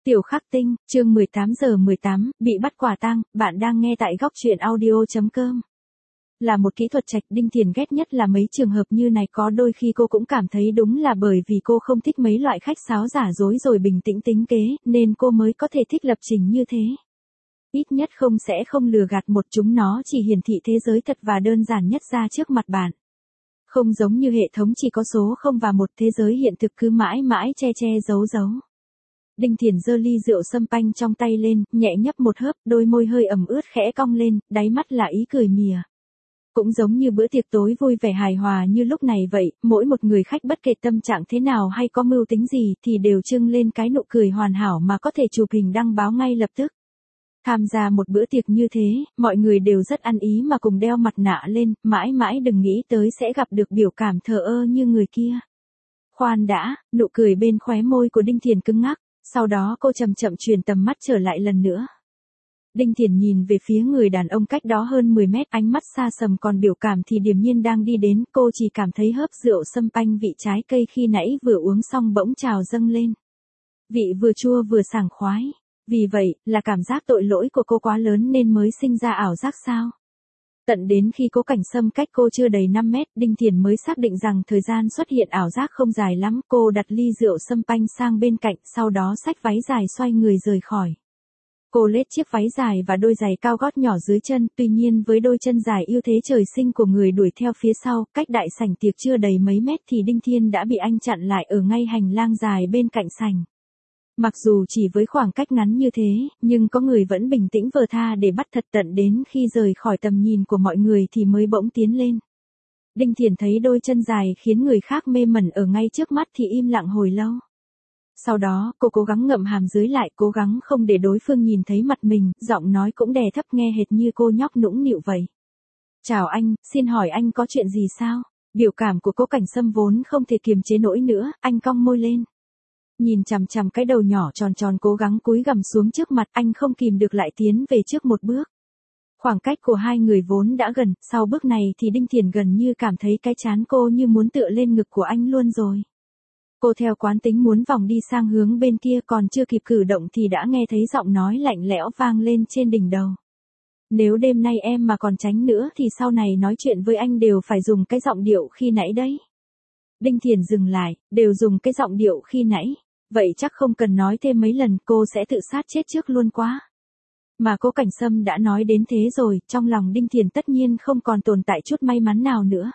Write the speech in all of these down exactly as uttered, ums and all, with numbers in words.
Tiểu Khắc Tinh, chương mười tám giờ mười tám, bị bắt quả tang, bạn đang nghe tại góc truyện audio chấm com. Là một kỹ thuật trạch, Đinh Thiền ghét nhất là mấy trường hợp như này, có đôi khi cô cũng cảm thấy đúng là bởi vì cô không thích mấy loại khách sáo giả dối rồi bình tĩnh tính kế, nên cô mới có thể thích lập trình như thế. Ít nhất không sẽ không lừa gạt một, chúng nó chỉ hiển thị thế giới thật và đơn giản nhất ra trước mặt bạn. Không giống như hệ thống chỉ có số không và một, thế giới hiện thực cứ mãi mãi che che giấu giấu. Đinh Thiền giơ ly rượu sâm panh trong tay lên, nhẹ nhấp một hớp, đôi môi hơi ẩm ướt khẽ cong lên, đáy mắt là ý cười mỉa. Cũng giống như bữa tiệc tối vui vẻ hài hòa như lúc này vậy, mỗi một người khách bất kể tâm trạng thế nào hay có mưu tính gì thì đều trưng lên cái nụ cười hoàn hảo mà có thể chụp hình đăng báo ngay lập tức. Tham gia một bữa tiệc như thế, mọi người đều rất ăn ý mà cùng đeo mặt nạ lên, mãi mãi đừng nghĩ tới sẽ gặp được biểu cảm thờ ơ như người kia. Khoan đã, nụ cười bên khóe môi của Đinh Thiền cứng ngắc. Sau đó cô chậm chậm chuyển tầm mắt trở lại lần nữa. Đinh Thiền nhìn về phía người đàn ông cách đó hơn mười mét, ánh mắt xa sầm còn biểu cảm thì điềm nhiên đang đi đến, cô chỉ cảm thấy hớp rượu sâm panh vị trái cây khi nãy vừa uống xong bỗng trào dâng lên. Vị vừa chua vừa sảng khoái. Vì vậy, là cảm giác tội lỗi của cô quá lớn nên mới sinh ra ảo giác sao? Tận đến khi Cố Cảnh Sâm cách cô chưa đầy năm mét, Đinh Thiền mới xác định rằng thời gian xuất hiện ảo giác không dài lắm. Cô đặt ly rượu sâm panh sang bên cạnh, sau đó xách váy dài xoay người rời khỏi. Cô lết chiếc váy dài và đôi giày cao gót nhỏ dưới chân, tuy nhiên với đôi chân dài ưu thế trời sinh của người đuổi theo phía sau, cách đại sảnh tiệc chưa đầy mấy mét thì Đinh Thiền đã bị anh chặn lại ở ngay hành lang dài bên cạnh sảnh. Mặc dù chỉ với khoảng cách ngắn như thế, nhưng có người vẫn bình tĩnh vờ tha để bắt thật, tận đến khi rời khỏi tầm nhìn của mọi người thì mới bỗng tiến lên. Đinh Thiền thấy đôi chân dài khiến người khác mê mẩn ở ngay trước mắt thì im lặng hồi lâu. Sau đó, cô cố gắng ngậm hàm dưới lại, cố gắng không để đối phương nhìn thấy mặt mình, giọng nói cũng đè thấp nghe hệt như cô nhóc nũng nịu vậy. Chào anh, xin hỏi anh có chuyện gì sao? Biểu cảm của Cố Cảnh Sâm vốn không thể kiềm chế nổi nữa, anh cong môi lên. Nhìn chằm chằm cái đầu nhỏ tròn tròn cố gắng cúi gằm xuống trước mặt, anh không kìm được lại tiến về trước một bước. Khoảng cách của hai người vốn đã gần, sau bước này thì Đinh Thiền gần như cảm thấy cái trán cô như muốn tựa lên ngực của anh luôn rồi. Cô theo quán tính muốn vòng đi sang hướng bên kia, còn chưa kịp cử động thì đã nghe thấy giọng nói lạnh lẽo vang lên trên đỉnh đầu. Nếu đêm nay em mà còn tránh nữa thì sau này nói chuyện với anh đều phải dùng cái giọng điệu khi nãy đấy. Đinh Thiền dừng lại, đều dùng cái giọng điệu khi nãy. Vậy chắc không cần nói thêm mấy lần, cô sẽ tự sát chết trước luôn quá. Mà Cố Cảnh Sâm đã nói đến thế rồi, trong lòng Đinh Thiền tất nhiên không còn tồn tại chút may mắn nào nữa.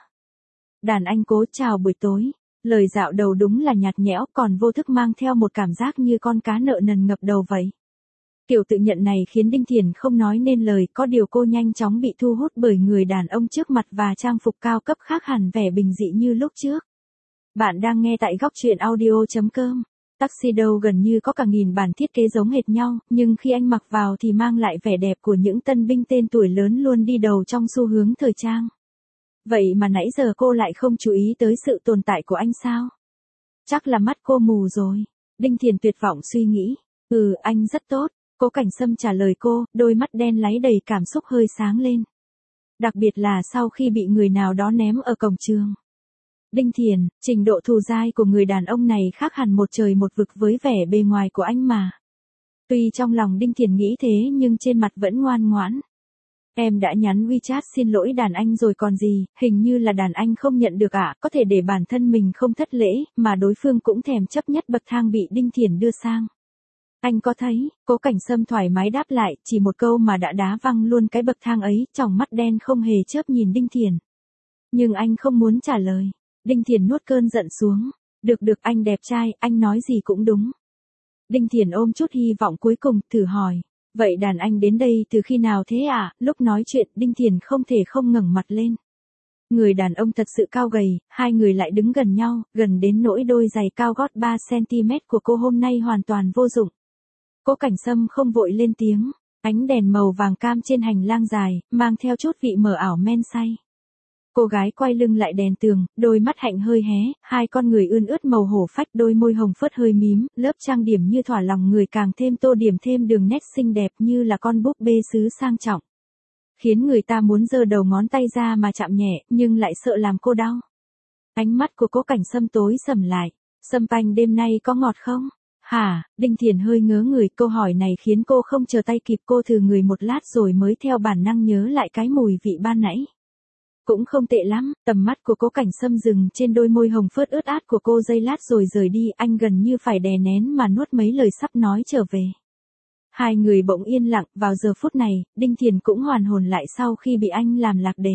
Đàn anh Cố, chào buổi tối. Lời dạo đầu đúng là nhạt nhẽo, còn vô thức mang theo một cảm giác như con cá nợ nần ngập đầu vậy. Kiểu tự nhận này khiến Đinh Thiền không nói nên lời, có điều cô nhanh chóng bị thu hút bởi người đàn ông trước mặt và trang phục cao cấp khác hẳn vẻ bình dị như lúc trước. Bạn đang nghe tại góc truyện audio chấm com. Tuxedo gần như có cả nghìn bản thiết kế giống hệt nhau, nhưng khi anh mặc vào thì mang lại vẻ đẹp của những tân binh tên tuổi lớn luôn đi đầu trong xu hướng thời trang. Vậy mà nãy giờ cô lại không chú ý tới sự tồn tại của anh sao? Chắc là mắt cô mù rồi. Đinh Thiền tuyệt vọng suy nghĩ. Ừ, anh rất tốt. Cố Cảnh Sâm trả lời cô, đôi mắt đen láy đầy cảm xúc hơi sáng lên. Đặc biệt là sau khi bị người nào đó ném ở cổng trường. Đinh Thiền, trình độ thù dai của người đàn ông này khác hẳn một trời một vực với vẻ bề ngoài của anh mà. Tuy trong lòng Đinh Thiền nghĩ thế nhưng trên mặt vẫn ngoan ngoãn. Em đã nhắn WeChat xin lỗi đàn anh rồi còn gì, hình như là đàn anh không nhận được ạ, à, có thể để bản thân mình không thất lễ, mà đối phương cũng thèm chấp nhất bậc thang bị Đinh Thiền đưa sang. Anh có thấy, Cố Cảnh Sâm thoải mái đáp lại, chỉ một câu mà đã đá văng luôn cái bậc thang ấy, tròng mắt đen không hề chớp nhìn Đinh Thiền. Nhưng anh không muốn trả lời. Đinh Thiền nuốt cơn giận xuống. Được được, anh đẹp trai, anh nói gì cũng đúng. Đinh Thiền ôm chút hy vọng cuối cùng, thử hỏi. Vậy đàn anh đến đây từ khi nào thế ạ? À? Lúc nói chuyện, Đinh Thiền không thể không ngẩng mặt lên. Người đàn ông thật sự cao gầy, hai người lại đứng gần nhau, gần đến nỗi đôi giày cao gót ba xăng-ti-mét của cô hôm nay hoàn toàn vô dụng. Cố Cảnh Sâm không vội lên tiếng. Ánh đèn màu vàng cam trên hành lang dài, mang theo chút vị mờ ảo men say. Cô gái quay lưng lại đèn tường, đôi mắt hạnh hơi hé, hai con người ươn ướt màu hổ phách, đôi môi hồng phớt hơi mím, lớp trang điểm như thỏa lòng người càng thêm tô điểm thêm đường nét xinh đẹp như là con búp bê sứ sang trọng. Khiến người ta muốn giơ đầu ngón tay ra mà chạm nhẹ, nhưng lại sợ làm cô đau. Ánh mắt của Cố Cảnh Sâm tối sầm lại. Sâm panh đêm nay có ngọt không? Hả, Đinh Thiền hơi ngớ người, câu hỏi này khiến cô không chờ tay kịp, cô thử người một lát rồi mới theo bản năng nhớ lại cái mùi vị ban nãy. Cũng không tệ lắm, tầm mắt của Cố Cảnh Sâm dừng trên đôi môi hồng phớt ướt át của cô giây lát rồi rời đi, anh gần như phải đè nén mà nuốt mấy lời sắp nói trở về. Hai người bỗng yên lặng, vào giờ phút này, Đinh Thiền cũng hoàn hồn lại sau khi bị anh làm lạc đề.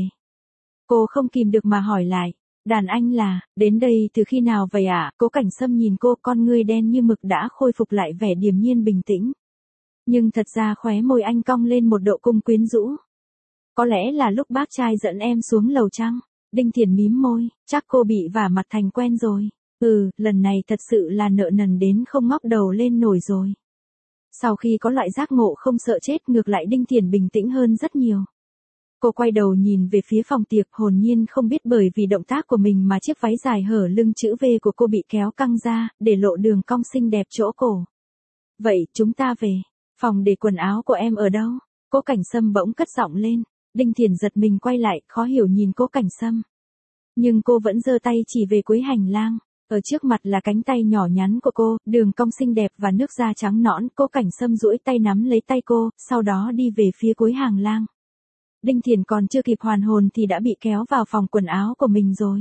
Cô không kìm được mà hỏi lại, đàn anh là, đến đây từ khi nào vậy ạ? À? Cố Cảnh Sâm nhìn cô, con ngươi đen như mực đã khôi phục lại vẻ điềm nhiên bình tĩnh. Nhưng thật ra khóe môi anh cong lên một độ cung quyến rũ. Có lẽ là lúc bác trai dẫn em xuống lầu chăng? Đinh Thiền mím môi, chắc cô bị vả mặt thành quen rồi. Ừ, lần này thật sự là nợ nần đến không ngóc đầu lên nổi rồi. Sau khi có loại giác ngộ không sợ chết, ngược lại Đinh Thiền bình tĩnh hơn rất nhiều. Cô quay đầu nhìn về phía phòng tiệc, hồn nhiên không biết bởi vì động tác của mình mà chiếc váy dài hở lưng chữ V của cô bị kéo căng ra, để lộ đường cong xinh đẹp chỗ cổ. Vậy, chúng ta về. Phòng để quần áo của em ở đâu? Cố Cảnh Sâm bỗng cất giọng lên. Đinh Thiền giật mình quay lại, khó hiểu nhìn Cố Cảnh Sâm. Nhưng cô vẫn giơ tay chỉ về cuối hành lang. Ở trước mặt là cánh tay nhỏ nhắn của cô, đường cong xinh đẹp và nước da trắng nõn. Cố Cảnh Sâm duỗi tay nắm lấy tay cô, sau đó đi về phía cuối hành lang. Đinh Thiền còn chưa kịp hoàn hồn thì đã bị kéo vào phòng quần áo của mình rồi.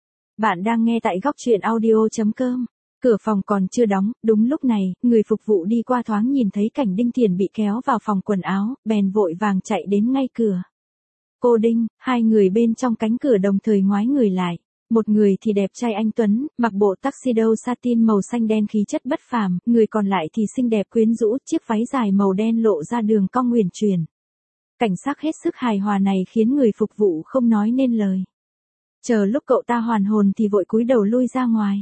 Bạn đang nghe tại góc truyện audio chấm com. Cửa phòng còn chưa đóng, đúng lúc này, người phục vụ đi qua thoáng nhìn thấy cảnh Đinh Thiền bị kéo vào phòng quần áo, bèn vội vàng chạy đến ngay cửa. Cô Đinh, hai người bên trong cánh cửa đồng thời ngoái người lại. Một người thì đẹp trai anh tuấn, mặc bộ tuxedo satin màu xanh đen khí chất bất phàm, người còn lại thì xinh đẹp quyến rũ, chiếc váy dài màu đen lộ ra đường cong uyển chuyển. Cảnh sắc hết sức hài hòa này khiến người phục vụ không nói nên lời. Chờ lúc cậu ta hoàn hồn thì vội cúi đầu lui ra ngoài.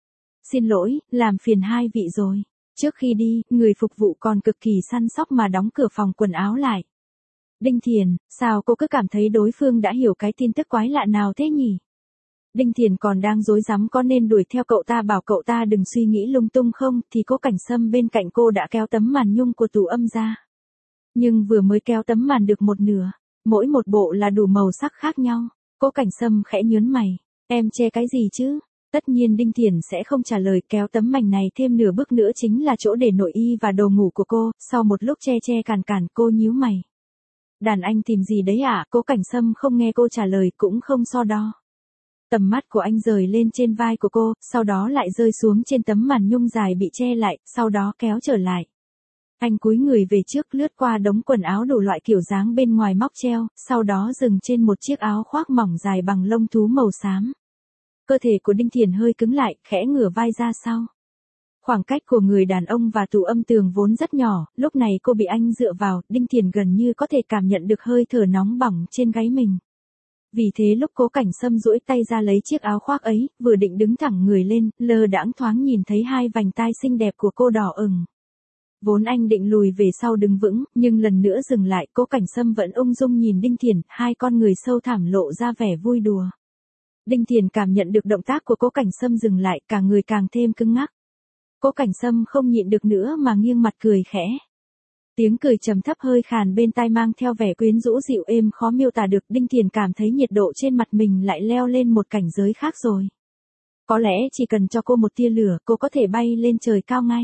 Xin lỗi, làm phiền hai vị rồi. Trước khi đi, người phục vụ còn cực kỳ săn sóc mà đóng cửa phòng quần áo lại. Đinh Thiền, sao cô cứ cảm thấy đối phương đã hiểu cái tin tức quái lạ nào thế nhỉ? Đinh Thiền còn đang rối rắm có nên đuổi theo cậu ta bảo cậu ta đừng suy nghĩ lung tung không, thì Cố Cảnh Sâm bên cạnh cô đã kéo tấm màn nhung của tủ âm ra. Nhưng vừa mới kéo tấm màn được một nửa, mỗi một bộ là đủ màu sắc khác nhau. Cố Cảnh Sâm khẽ nhớn mày, em che cái gì chứ? Tất nhiên Đinh Thiền sẽ không trả lời, kéo tấm mảnh này thêm nửa bước nữa chính là chỗ để nội y và đồ ngủ của cô. Sau một lúc che che cản cản, cô nhíu mày. Đàn anh tìm gì đấy ạ? À? Cố Cảnh Sâm không nghe cô trả lời cũng không so đo. Tầm mắt của anh rời lên trên vai của cô, sau đó lại rơi xuống trên tấm màn nhung dài bị che lại, sau đó kéo trở lại. Anh cúi người về trước, lướt qua đống quần áo đủ loại kiểu dáng bên ngoài móc treo, sau đó dừng trên một chiếc áo khoác mỏng dài bằng lông thú màu xám. Cơ thể của Đinh Thiền hơi cứng lại, khẽ ngửa vai ra sau. Khoảng cách của người đàn ông và tủ âm tường vốn rất nhỏ, lúc này cô bị anh dựa vào, Đinh Thiền gần như có thể cảm nhận được hơi thở nóng bỏng trên gáy mình. Vì thế lúc Cố Cảnh Sâm duỗi tay ra lấy chiếc áo khoác ấy, vừa định đứng thẳng người lên, lơ đãng thoáng nhìn thấy hai vành tai xinh đẹp của cô đỏ ửng. Vốn anh định lùi về sau đứng vững, nhưng lần nữa dừng lại, Cố Cảnh Sâm vẫn ung dung nhìn Đinh Thiền, hai con người sâu thẳm lộ ra vẻ vui đùa. Đinh Thiền cảm nhận được động tác của Cố Cảnh Sâm dừng lại, cả người càng thêm cứng ngắc. Cố Cảnh Sâm không nhịn được nữa mà nghiêng mặt cười khẽ. Tiếng cười trầm thấp hơi khàn bên tai mang theo vẻ quyến rũ dịu êm khó miêu tả được. Đinh Thiền cảm thấy nhiệt độ trên mặt mình lại leo lên một cảnh giới khác rồi. Có lẽ chỉ cần cho cô một tia lửa, cô có thể bay lên trời cao ngay.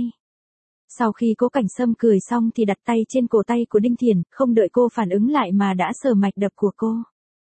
Sau khi Cố Cảnh Sâm cười xong thì đặt tay trên cổ tay của Đinh Thiền, không đợi cô phản ứng lại mà đã sờ mạch đập của cô.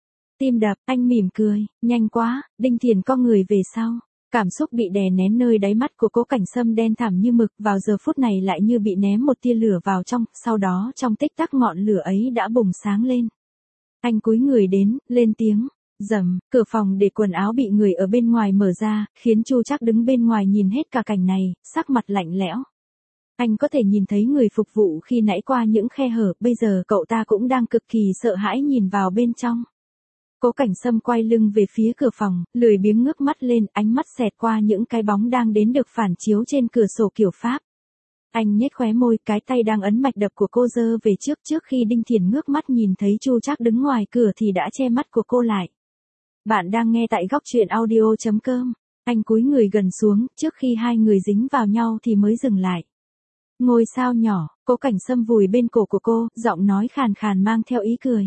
Tim đập, anh mỉm cười, nhanh quá. Đinh Thiền co người về sau. Cảm xúc bị đè nén nơi đáy mắt của Cố Cảnh Sâm đen thẳm như mực, vào giờ phút này lại như bị ném một tia lửa vào trong, sau đó trong tích tắc ngọn lửa ấy đã bùng sáng lên. Anh cúi người đến, lên tiếng, rầm, cửa phòng để quần áo bị người ở bên ngoài mở ra, khiến Chu Trác đứng bên ngoài nhìn hết cả cảnh này, sắc mặt lạnh lẽo. Anh có thể nhìn thấy người phục vụ khi nãy qua những khe hở, bây giờ cậu ta cũng đang cực kỳ sợ hãi nhìn vào bên trong. Cố Cảnh Sâm quay lưng về phía cửa phòng, lười biếng ngước mắt lên, ánh mắt xẹt qua những cái bóng đang đến được phản chiếu trên cửa sổ kiểu Pháp. Anh nhếch khóe môi, cái tay đang ấn mạch đập của cô giơ về trước. Trước khi Đinh Thiền ngước mắt nhìn thấy Chu Trác đứng ngoài cửa thì đã che mắt của cô lại. Bạn đang nghe tại góc truyện audio chấm com. Anh cúi người gần xuống, trước khi hai người dính vào nhau thì mới dừng lại. Ngôi sao nhỏ, Cố Cảnh Sâm vùi bên cổ của cô, giọng nói khàn khàn mang theo ý cười.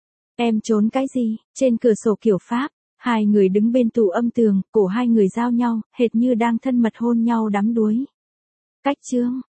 Em trốn cái gì? Trên cửa sổ kiểu Pháp, hai người đứng bên tủ âm tường, cổ hai người giao nhau, hệt như đang thân mật hôn nhau đắm đuối. Cách chương